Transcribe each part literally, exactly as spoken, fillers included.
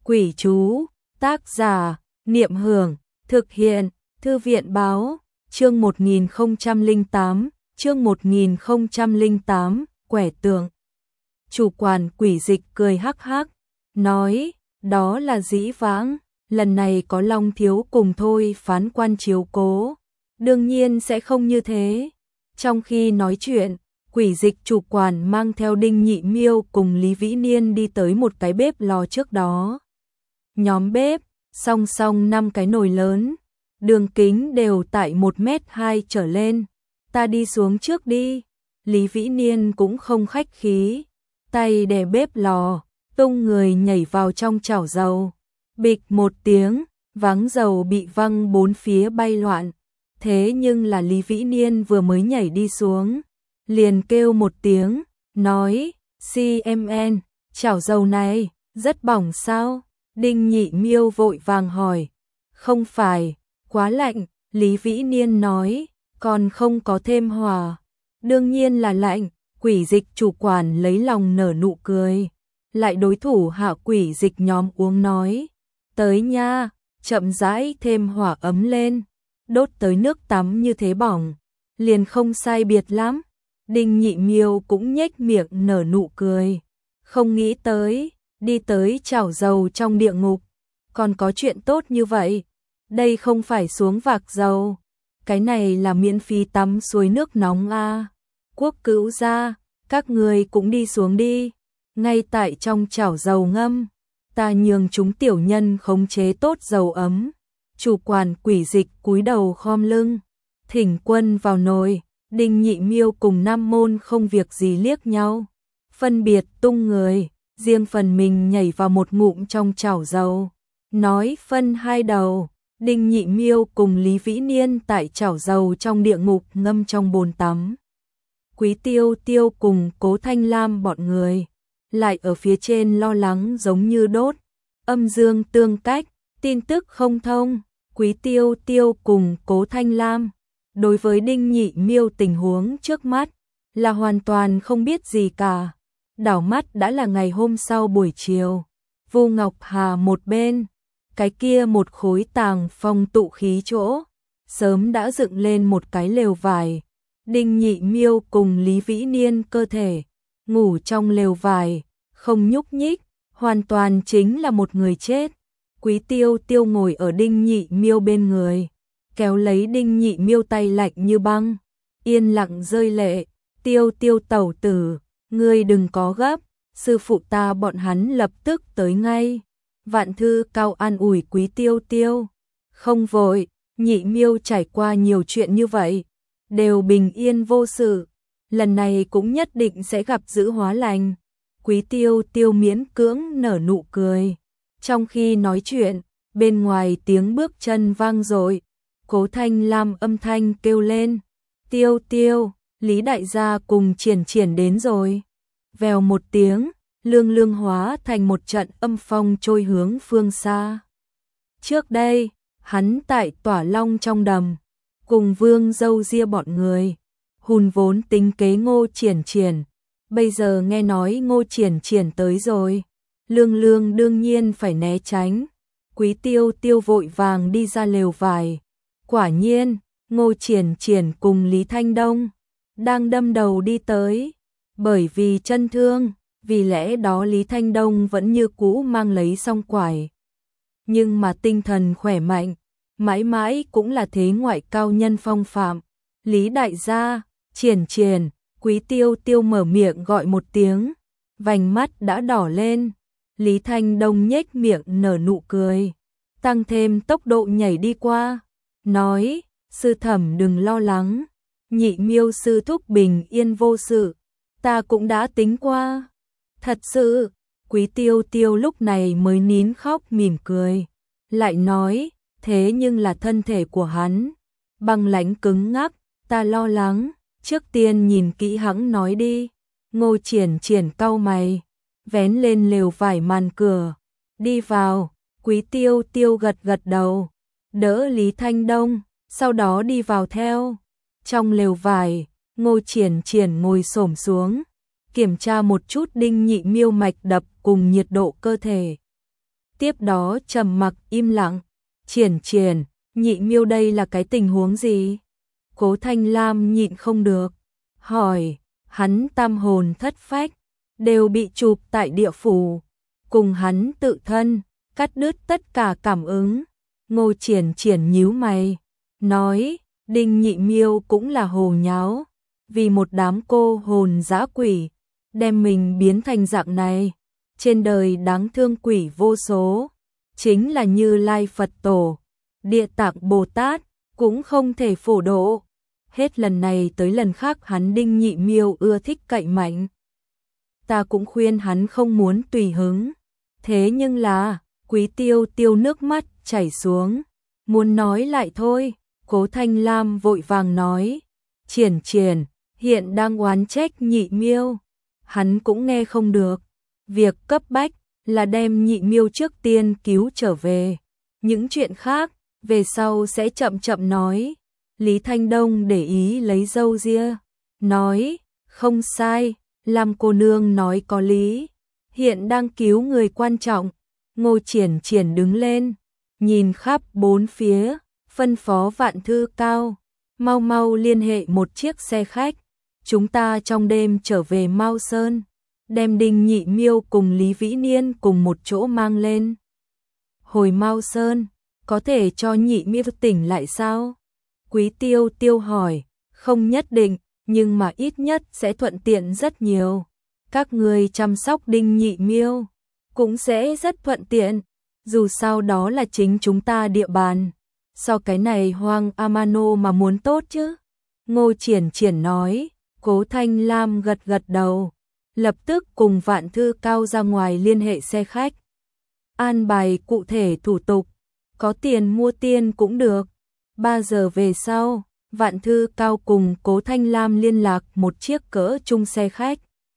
Quỷ chú, tác giả, Niệm Hưởng, thực hiện, Thư viện báo, chương một nghìn không trăm lẻ tám, chương một nghìn không trăm lẻ tám, quẻ tượng. Chủ quản Quỷ Dịch cười hắc hắc, nói, đó là dĩ vãng, lần này có Long thiếu cùng thôi phán quan chiếu cố, đương nhiên sẽ không như thế. Trong khi nói chuyện, Quỷ Dịch chủ quản mang theo Đinh Nhị Miêu cùng Lý Vĩ Niên đi tới một cái bếp lò trước đó. Nhóm bếp, song song năm cái nồi lớn, đường kính đều tại một mét hai trở lên. Ta đi xuống trước đi. Lý Vĩ Niên cũng không khách khí, tay đè bếp lò, tung người nhảy vào trong chảo dầu. Bịch một tiếng, váng dầu bị văng bốn phía bay loạn. Thế nhưng là Lý Vĩ Niên vừa mới nhảy đi xuống, liền kêu một tiếng, nói, xê em en, chảo dầu này, rất bỏng sao? Đinh Nhị Miêu vội vàng hỏi, không phải, quá lạnh. Lý Vĩ Niên nói, còn không có thêm hỏa. Đương nhiên là lạnh. Quỷ Dịch chủ quản lấy lòng nở nụ cười, lại đối thủ hạ Quỷ Dịch nhóm uống nói, tới nha, chậm rãi thêm hỏa ấm lên, đốt tới nước tắm như thế bỏng, liền không sai biệt lắm. Đinh Nhị Miêu cũng nhếch miệng nở nụ cười, không nghĩ tới, đi tới chảo dầu trong địa ngục, còn có chuyện tốt như vậy. Đây không phải xuống vạc dầu, cái này là miễn phí tắm suối nước nóng a. Quốc Cữu gia, các người cũng đi xuống đi, ngay tại trong chảo dầu ngâm, ta nhường chúng tiểu nhân khống chế tốt dầu ấm. Chủ quản Quỷ Dịch cúi đầu khom lưng, thỉnh quân vào nồi. Đinh Nhị Miêu cùng Nam Môn không việc gì liếc nhau, phân biệt tung người, riêng phần mình nhảy vào một ngụm trong chảo dầu, nói phân hai đầu. Đinh Nhị Miêu cùng Lý Vĩ Niên tại chảo dầu trong địa ngục ngâm trong bồn tắm. Quý Tiêu Tiêu cùng Cố Thanh Lam bọn người lại ở phía trên lo lắng giống như đốt, âm dương tương cách, tin tức không thông. Quý Tiêu Tiêu cùng Cố Thanh Lam đối với Đinh Nhị Miêu tình huống trước mắt là hoàn toàn không biết gì cả. Đảo mắt đã là ngày hôm sau buổi chiều. Vu Ngọc Hà một bên, cái kia một khối tàng phong tụ khí chỗ, sớm đã dựng lên một cái lều vải. Đinh Nhị Miêu cùng Lý Vĩ Niên cơ thể ngủ trong lều vải, không nhúc nhích, hoàn toàn chính là một người chết. Quý Tiêu Tiêu ngồi ở Đinh Nhị Miêu bên người, kéo lấy Đinh Nhị Miêu tay lạnh như băng, yên lặng rơi lệ. Tiêu Tiêu tẩu tử, ngươi đừng có gấp, sư phụ ta bọn hắn lập tức tới ngay. Vạn Thư Cao an ủi Quý Tiêu Tiêu, không vội, Nhị Miêu trải qua nhiều chuyện như vậy, đều bình yên vô sự, lần này cũng nhất định sẽ gặp dữ hóa lành. Quý Tiêu Tiêu miễn cưỡng nở nụ cười. Trong khi nói chuyện, bên ngoài tiếng bước chân vang dội, Cố Thanh Lam âm thanh kêu lên, Tiêu Tiêu, Lý đại gia cùng Triển Triển đến rồi. Vèo một tiếng, lương lương hóa thành một trận âm phong trôi hướng phương xa. Trước đây, hắn tại Tỏa Long trong đầm, cùng Vương Dâu Ria bọn người, hùn vốn tính kế Ngô Triển Triển. Bây giờ nghe nói Ngô Triển Triển tới rồi, lương lương đương nhiên phải né tránh. Quý Tiêu Tiêu vội vàng đi ra lều vải. Quả nhiên, Ngô Triển Triển cùng Lý Thanh Đông đang đâm đầu đi tới. Bởi vì chân thương, vì lẽ đó Lý Thanh Đông vẫn như cũ mang lấy song quải. Nhưng mà tinh thần khỏe mạnh, mãi mãi cũng là thế ngoại cao nhân phong phạm. Lý đại gia, Triển Triển. Quý Tiêu Tiêu mở miệng gọi một tiếng, vành mắt đã đỏ lên. Lý Thanh Đông nhếch miệng nở nụ cười, tăng thêm tốc độ nhảy đi qua, nói, sư thẩm đừng lo lắng, Nhị Miêu sư thúc bình yên vô sự, ta cũng đã tính qua. Thật sự. Quý Tiêu Tiêu lúc này mới nín khóc mỉm cười, lại nói, thế nhưng là thân thể của hắn băng lãnh cứng ngắc, ta lo lắng. Trước tiên nhìn kỹ hắn nói đi. Ngô Triển Triển cau mày, vén lên lều vải màn cửa, đi vào. Quý Tiêu Tiêu gật gật đầu, đỡ Lý Thanh Đông, sau đó đi vào theo. Trong lều vải, Ngô Triển Triển ngồi xổm xuống, kiểm tra một chút Đinh Nhị Miêu mạch đập cùng nhiệt độ cơ thể. tiếp đó trầm mặc im lặng. Triển Triển, Nhị Miêu đây là cái tình huống gì? Cố Thanh Lam nhịn không được, hỏi, hắn tam hồn thất phách, đều bị chụp tại địa phủ, cùng hắn tự thân, cắt đứt tất cả cảm ứng. Ngô Triển Triển nhíu mày, nói, Đinh Nhị Miêu cũng là hồ nháo, vì một đám cô hồn dã quỷ, đem mình biến thành dạng này. Trên đời đáng thương quỷ vô số, chính là Như Lai Phật Tổ, Địa Tạng Bồ Tát, cũng không thể phổ độ. Hết lần này tới lần khác hắn Đinh Nhị Miêu ưa thích cậy mạnh. Ta cũng khuyên hắn không muốn tùy hứng. Thế nhưng là, Quý Tiêu Tiêu nước mắt chảy xuống, muốn nói lại thôi. Cố Thanh Lam vội vàng nói, Triển Triển, hiện đang oán trách Nhị Miêu, hắn cũng nghe không được. Việc cấp bách là đem Nhị Miêu trước tiên cứu trở về. Những chuyện khác, về sau sẽ chậm chậm nói. Lý Thanh Đông để ý lấy râu ria, nói, không sai, Lam cô nương nói có lý, hiện đang cứu người quan trọng. Ngô Triển Triển đứng lên, nhìn khắp bốn phía, phân phó Vạn Thư Cao, mau mau liên hệ một chiếc xe khách, chúng ta trong đêm trở về Mao Sơn, đem Đinh Nhị Miêu cùng Lý Vĩ Niên cùng một chỗ mang lên. Hồi Mao Sơn, có thể cho Nhị Miêu tỉnh lại sao? Quý Tiêu Tiêu hỏi, không nhất định, nhưng mà ít nhất sẽ thuận tiện rất nhiều. Các người chăm sóc Đinh Nhị Miêu cũng sẽ rất thuận tiện, dù sao đó là chính chúng ta địa bàn. So cái này Hoang Amano mà muốn tốt chứ? Ngô Triển Triển nói. Cố Thanh Lam gật gật đầu, lập tức cùng Vạn Thư Cao ra ngoài liên hệ xe khách. An bài cụ thể thủ tục, có tiền mua tiền cũng được. Ba giờ về sau, Vạn Thư Cao cùng Cố Thanh Lam liên lạc một chiếc cỡ trung xe khách.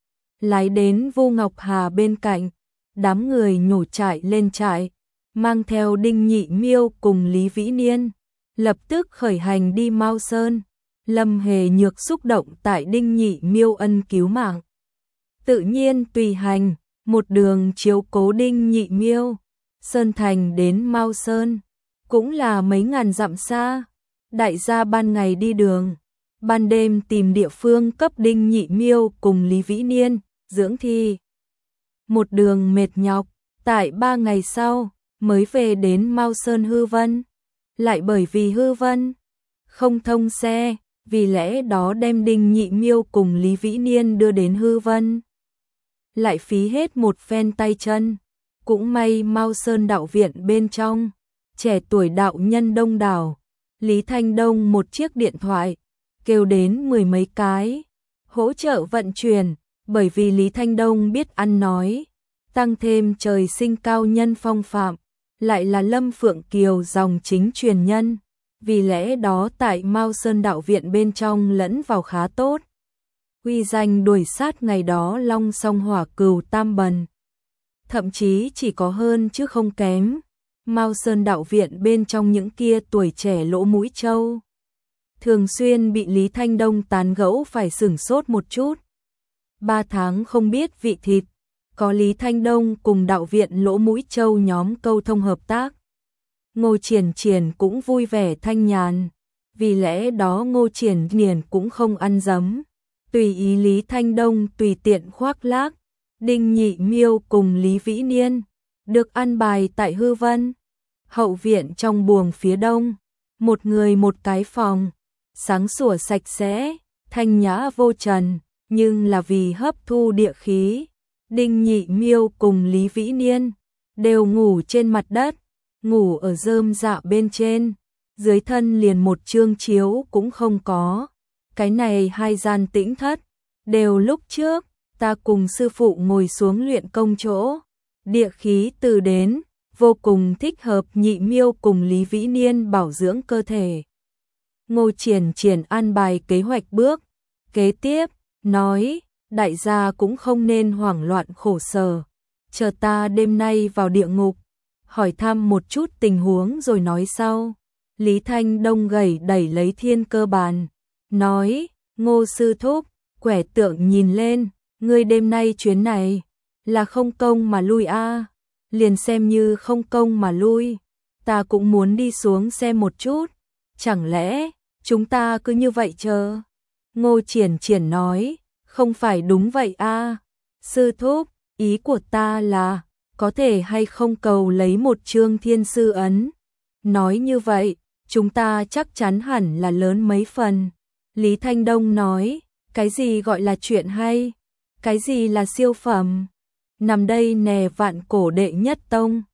Lái đến Vô Ngọc Hà bên cạnh, đám người nhổ trại lên trại, mang theo Đinh Nhị Miêu cùng Lý Vĩ Niên, lập tức khởi hành đi Mao Sơn. Lâm Hề Nhược xúc động tại Đinh Nhị Miêu ân cứu mạng, tự nhiên tùy hành, một đường chiếu cố Đinh Nhị Miêu. Sơn Thành đến Mao Sơn cũng là mấy ngàn dặm xa, đại gia ban ngày đi đường, ban đêm tìm địa phương cấp Đinh Nhị Miêu cùng Lý Vĩ Niên dưỡng thi. Một đường mệt nhọc, tại ba ngày sau mới về đến Mao Sơn Hư Vân. Lại bởi vì Hư Vân không thông xe, vì lẽ đó đem Đinh Nhị Miêu cùng Lý Vĩ Niên đưa đến Hư Vân. Lại phí hết một phen tay chân, cũng may Mao Sơn đạo viện bên trong, trẻ tuổi đạo nhân đông đảo. Lý Thanh Đông một chiếc điện thoại, kêu đến mười mấy cái, hỗ trợ vận chuyển, bởi vì Lý Thanh Đông biết ăn nói, tăng thêm trời sinh cao nhân phong phạm, lại là Lâm Phượng Kiều dòng chính truyền nhân, vì lẽ đó tại Mao Sơn đạo viện bên trong lẫn vào khá tốt. Uy danh đuổi sát ngày đó Long Song Hỏa Cừu Tam Bần, thậm chí chỉ có hơn chứ không kém. Mao Sơn đạo viện bên trong những kia tuổi trẻ lỗ mũi trâu, thường xuyên bị Lý Thanh Đông tán gẫu phải sửng sốt một chút. Ba tháng không biết vị thịt, có Lý Thanh Đông cùng đạo viện lỗ mũi trâu nhóm câu thông hợp tác. Ngô Triển Triển cũng vui vẻ thanh nhàn, vì lẽ đó Ngô Triển Triển cũng không ăn dấm, tùy ý Lý Thanh Đông tùy tiện khoác lác. Đinh Nhị Miêu cùng Lý Vĩ Niên được an bài tại Hư Vân hậu viện trong buồng phía đông, một người một cái phòng, sáng sủa sạch sẽ, thanh nhã vô trần, nhưng là vì hấp thu địa khí, Đinh Nhị Miêu cùng Lý Vĩ Niên đều ngủ trên mặt đất, ngủ ở rơm rạ bên trên, dưới thân liền một chương chiếu cũng không có. Cái này hai gian tĩnh thất, đều lúc trước ta cùng sư phụ ngồi xuống luyện công chỗ, địa khí từ đến, vô cùng thích hợp Nhị Miêu cùng Lý Vĩ Niên bảo dưỡng cơ thể. Ngô Triển Triển an bài kế hoạch bước kế tiếp, nói, đại gia cũng không nên hoảng loạn khổ sở, chờ ta đêm nay vào địa ngục, hỏi thăm một chút tình huống rồi nói sau. Lý Thanh Đông gầy đẩy lấy thiên cơ bàn, nói, Ngô sư thúc, quẻ tượng nhìn lên, ngươi đêm nay chuyến này là không công mà lui a. liền xem như không công mà lui, ta cũng muốn đi xuống xem một chút, chẳng lẽ chúng ta cứ như vậy chờ? Ngô Triển Triển nói, không phải đúng vậy a, sư thúc, ý của ta là, có thể hay không cầu lấy một chương thiên sư ấn. Nói như vậy, chúng ta chắc chắn hẳn là lớn mấy phần. Lý Thanh Đông nói, cái gì gọi là chuyện hay? Cái gì là siêu phẩm? Nằm đây nè vạn cổ đệ nhất tông,